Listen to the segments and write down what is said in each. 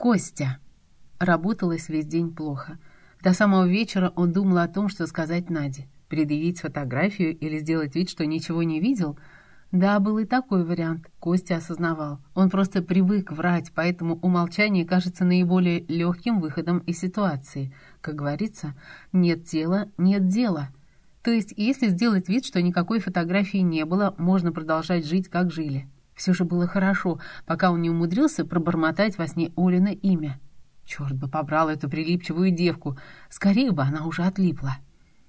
Костя. Работалось весь день плохо. До самого вечера он думал о том, что сказать Наде. Предъявить фотографию или сделать вид, что ничего не видел. Да, был и такой вариант. Костя осознавал. Он просто привык врать, поэтому умолчание кажется наиболее легким выходом из ситуации. Как говорится, нет тела, нет дела. То есть, если сделать вид, что никакой фотографии не было, можно продолжать жить, как жили. Все же было хорошо, пока он не умудрился пробормотать во сне Олино имя. Черт бы побрал эту прилипчивую девку, скорее бы она уже отлипла.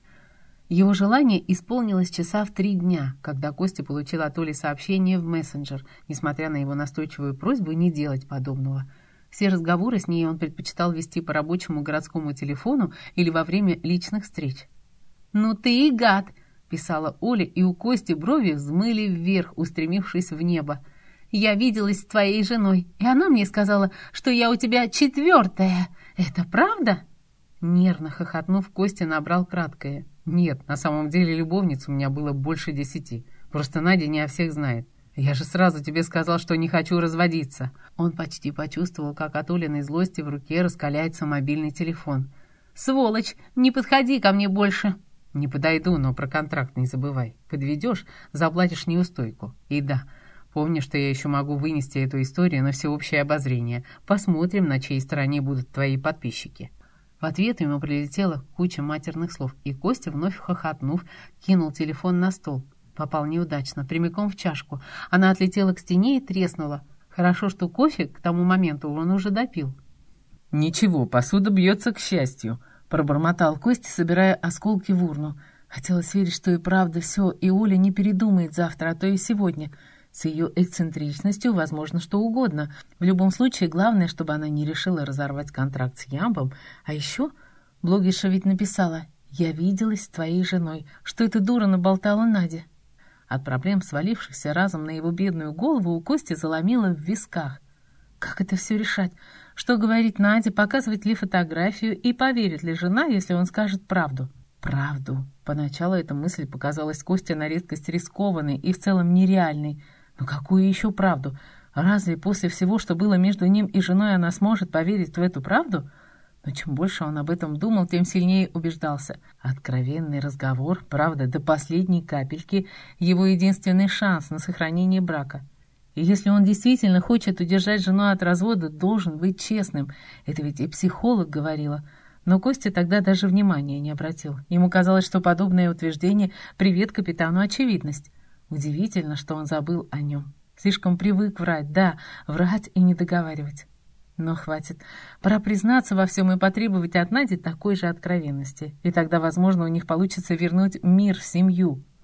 Его желание исполнилось часа в 3 дня, когда Костя получил от Оли сообщение в мессенджер, несмотря на его настойчивую просьбу не делать подобного. Все разговоры с ней он предпочитал вести по рабочему городскому телефону или во время личных встреч. «Ну ты и гад!» — писала Оля, и у Кости брови взмыли вверх, устремившись в небо. «Я виделась с твоей женой, и она мне сказала, что я у тебя 4-я. Это правда?» Нервно хохотнув, Костя набрал краткое. «Нет, на самом деле любовниц у меня было больше 10. Просто Надя не о всех знает. Я же сразу тебе сказал, что не хочу разводиться». Он почти почувствовал, как от Олиной злости в руке раскаляется мобильный телефон. «Сволочь, не подходи ко мне больше!» «Не подойду, но про контракт не забывай. Подведешь, заплатишь неустойку. И да, помни, что я еще могу вынести эту историю на всеобщее обозрение. Посмотрим, на чьей стороне будут твои подписчики». В ответ ему прилетела куча матерных слов, и Костя, вновь хохотнув, кинул телефон на стол. Попал неудачно, прямиком в чашку. Она отлетела к стене и треснула. Хорошо, что кофе к тому моменту он уже допил. «Ничего, посуда бьется к счастью», — пробормотал Костя, собирая осколки в урну. Хотелось верить, что и правда все, и Оля не передумает завтра, а то и сегодня. С ее эксцентричностью возможно что угодно. В любом случае, главное, чтобы она не решила разорвать контракт с Ямбом. А еще блогерша ведь написала: «Я виделась с твоей женой. Что эта дура наболтала Наде?» От проблем, свалившихся разом на его бедную голову, у Кости заломило в висках. Как это все решать? Что говорить Наде, показывать ли фотографию и поверит ли жена, если он скажет правду? Правду. Поначалу эта мысль показалась Косте на редкость рискованной и в целом нереальной. Но какую еще правду? Разве после всего, что было между ним и женой, она сможет поверить в эту правду? Но чем больше он об этом думал, тем сильнее убеждался. Откровенный разговор, правда, до последней капельки, его единственный шанс на сохранение брака. И если он действительно хочет удержать жену от развода, должен быть честным. Это ведь и психолог говорила. Но Костя тогда даже внимания не обратил. Ему казалось, что подобное утверждение «привет капитану очевидность». Удивительно, что он забыл о нем. Слишком привык врать, да, врать и не договаривать. Но хватит. Пора признаться во всем и потребовать от Нади такой же откровенности. И тогда, возможно, у них получится вернуть мир в семью.